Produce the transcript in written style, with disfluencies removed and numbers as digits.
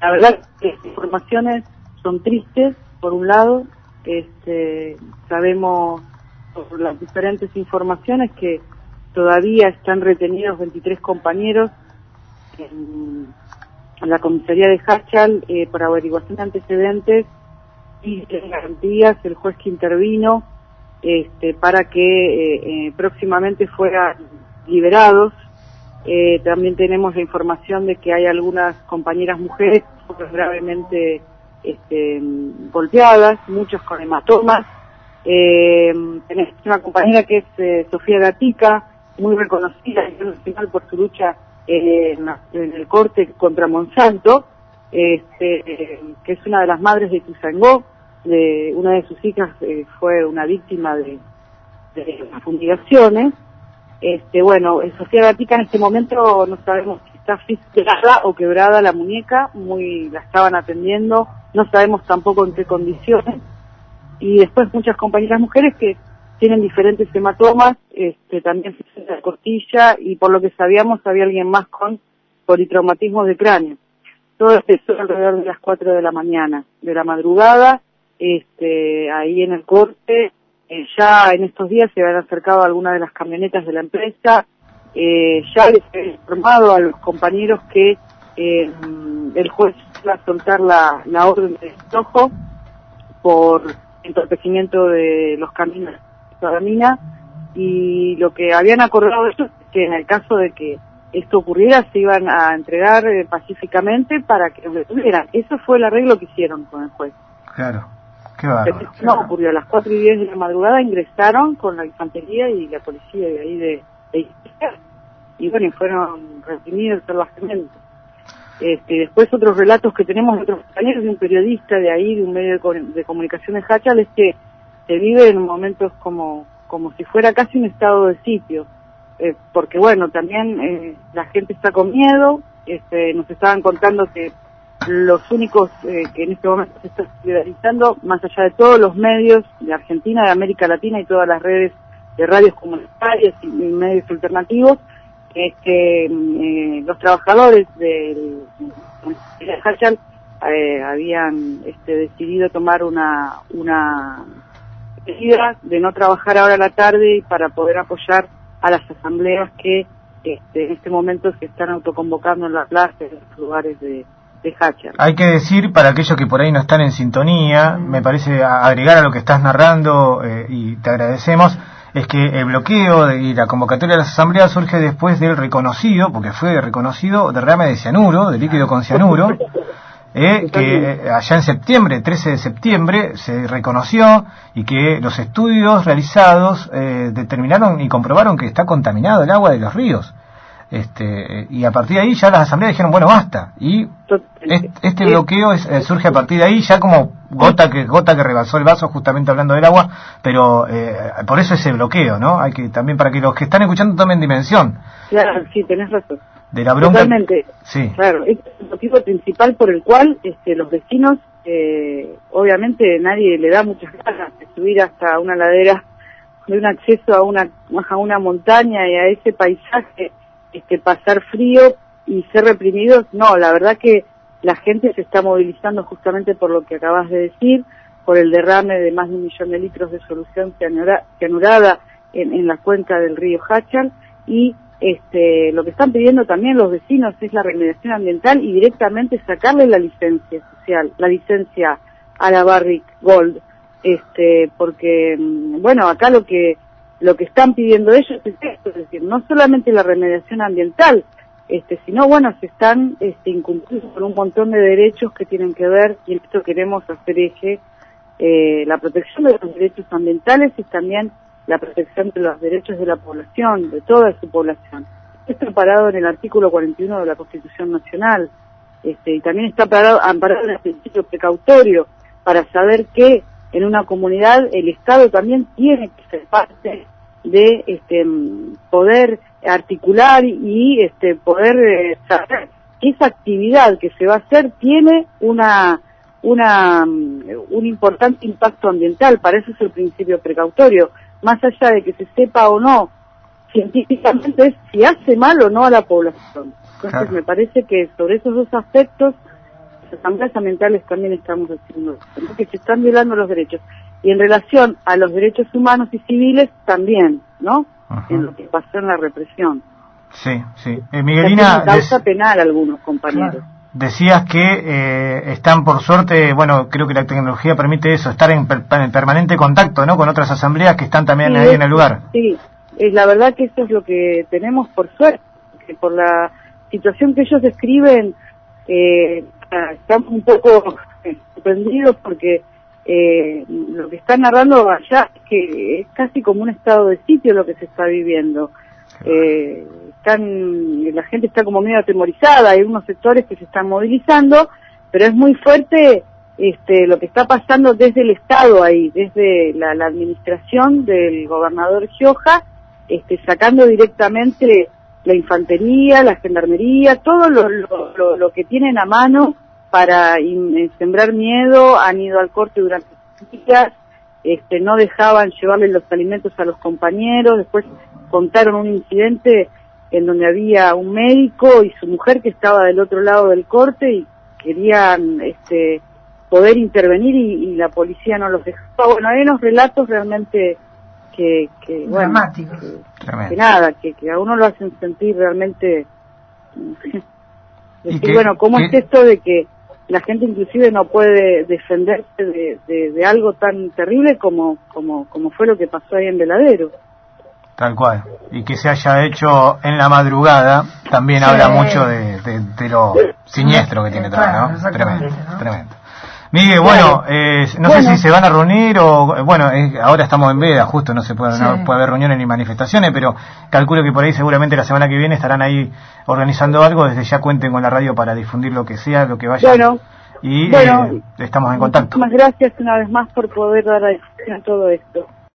La verdad que las informaciones son tristes, por un lado, sabemos por las diferentes informaciones que todavía están retenidos 23 compañeros en la comisaría de Hachal por averiguación de antecedentes y de garantías. El juez que intervino para que próximamente fueran liberados. También tenemos la información de que hay algunas compañeras mujeres gravemente golpeadas, muchas con hematomas. Tenemos una compañera que es Sofía Gatica, muy reconocida a nivel nacional por su lucha en el corte contra Monsanto, que es una de las madres de Ituzaingó. Una de sus hijas fue una víctima de las fumigaciones. Sofía Gatica en este momento no sabemos si está fissurada o quebrada la muñeca, la estaban atendiendo, no sabemos tampoco en qué condiciones. Y después muchas compañeras mujeres que tienen diferentes hematomas, también en la costilla, y por lo que sabíamos había alguien más con politraumatismos de cráneo. Todo esto alrededor de las 4 de la mañana, de la madrugada, ahí en el corte. Ya en estos días se habían acercado algunas de las camionetas de la empresa. Ya les he informado a los compañeros que el juez va a soltar la orden de desalojo por entorpecimiento de los caminos de la mina, y lo que habían acordado ellos es que en el caso de que esto ocurriera se iban a entregar pacíficamente para que lo detuvieran. Eso fue el arreglo que hicieron con el juez. Claro. Qué bárbaro. No ocurrió. A las 4:10 de la madrugada ingresaron con la infantería y la policía de ahí de y bueno, y fueron reprimidos salvajemente. Después otros relatos que tenemos de otros compañeros, de un periodista de ahí, de un medio de comunicación de Hachal, es que se vive en momentos como si fuera casi un estado de sitio, porque bueno, también la gente está con miedo. Nos estaban contando que los únicos que en este momento se están solidarizando, más allá de todos los medios de Argentina, de América Latina y todas las redes de radios comunitarias y medios alternativos, es que los trabajadores de Hachal habían decidido tomar una medida de no trabajar ahora a la tarde y para poder apoyar a las asambleas que en este momento se están autoconvocando en la plaza, en los lugares de Hachal. Hay que decir, para aquellos que por ahí no están en sintonía, me parece agregar a lo que estás narrando, y te agradecemos, es que el bloqueo y la convocatoria de las asambleas surge después del reconocido, porque fue reconocido, derrame de cianuro, de líquido con cianuro, que allá en septiembre, 13 de septiembre, se reconoció, y que los estudios realizados determinaron y comprobaron que está contaminado el agua de los ríos. Y a partir de ahí ya las asambleas dijeron, bueno, basta, y este bloqueo surge a partir de ahí, ya como gota que rebasó el vaso, justamente hablando del agua, pero por eso ese bloqueo, ¿no? Hay que también, para que los que están escuchando tomen dimensión. Claro, sí, tenés razón. De la bronca. Totalmente. Sí. Claro, este es el motivo principal por el cual los vecinos, obviamente nadie le da muchas ganas de subir hasta una ladera, de un acceso a una montaña y a ese paisaje, pasar frío y ser reprimidos. No, la verdad que la gente se está movilizando justamente por lo que acabas de decir, por el derrame de más de 1 millón de litros de solución cianurada en la cuenca del río Hachal, y lo que están pidiendo también los vecinos es la remediación ambiental y directamente sacarle la licencia social, la licencia a la Barrick Gold, porque bueno, acá lo que están pidiendo ellos es esto, es decir, no solamente la remediación ambiental, sino bueno, se están incumpliendo con un montón de derechos que tienen que ver, y en esto queremos hacer eje, la protección de los derechos ambientales y también la protección de los derechos de la población, de toda su población. Esto está parado en el artículo 41 de la Constitución Nacional, y también está amparado en el principio precautorio, para saber que en una comunidad el Estado también tiene que ser parte de poder articular y poder saber que esa actividad que se va a hacer tiene un importante impacto ambiental. Para eso es el principio precautorio, más allá de que se sepa o no científicamente, es si hace mal o no a la población. Entonces me parece que sobre esos dos aspectos asambleas ambientales también estamos haciendo eso, ¿no? Que se están violando los derechos. Y en relación a los derechos humanos y civiles también, ¿no? En lo que pasó en la represión. Sí, sí. Miguelina, causa penal algunos compañeros. Claro. Decías que están, por suerte, bueno, creo que la tecnología permite eso, estar en permanente contacto, ¿no?, con otras asambleas que están también ahí en el lugar. Sí, es la verdad que eso es lo que tenemos por suerte, que por la situación que ellos describen, estamos un poco sorprendidos porque lo que están narrando allá es que es casi como un estado de sitio lo que se está viviendo. La gente está como medio atemorizada, hay unos sectores que se están movilizando, pero es muy fuerte lo que está pasando desde el Estado ahí, desde la administración del gobernador Gioja, sacando directamente la infantería, la gendarmería, todo lo que tienen a mano para sembrar miedo. Han ido al corte durante días, no dejaban llevarle los alimentos a los compañeros. Después contaron un incidente en donde había un médico y su mujer que estaba del otro lado del corte y querían poder intervenir y la policía no los dejaba. Bueno, hay unos relatos realmente que dramáticos, que nada, que a uno lo hacen sentir realmente decir, bueno, ¿cómo es esto de que la gente inclusive no puede defenderse de algo tan terrible como fue lo que pasó ahí en Veladero? Tal cual. Y que se haya hecho en la madrugada también habla mucho de lo siniestro que tiene atrás, ¿no? Tremendo, ¿no? Tremendo. Miguel, bueno, no sé si se van a reunir o, bueno, ahora estamos en veda, justo no puede haber reuniones ni manifestaciones, pero calculo que por ahí seguramente la semana que viene estarán ahí organizando algo. Desde ya cuenten con la radio para difundir lo que sea, lo que vaya. Estamos en contacto. Muchísimas gracias una vez más por poder dar a difusión a todo esto.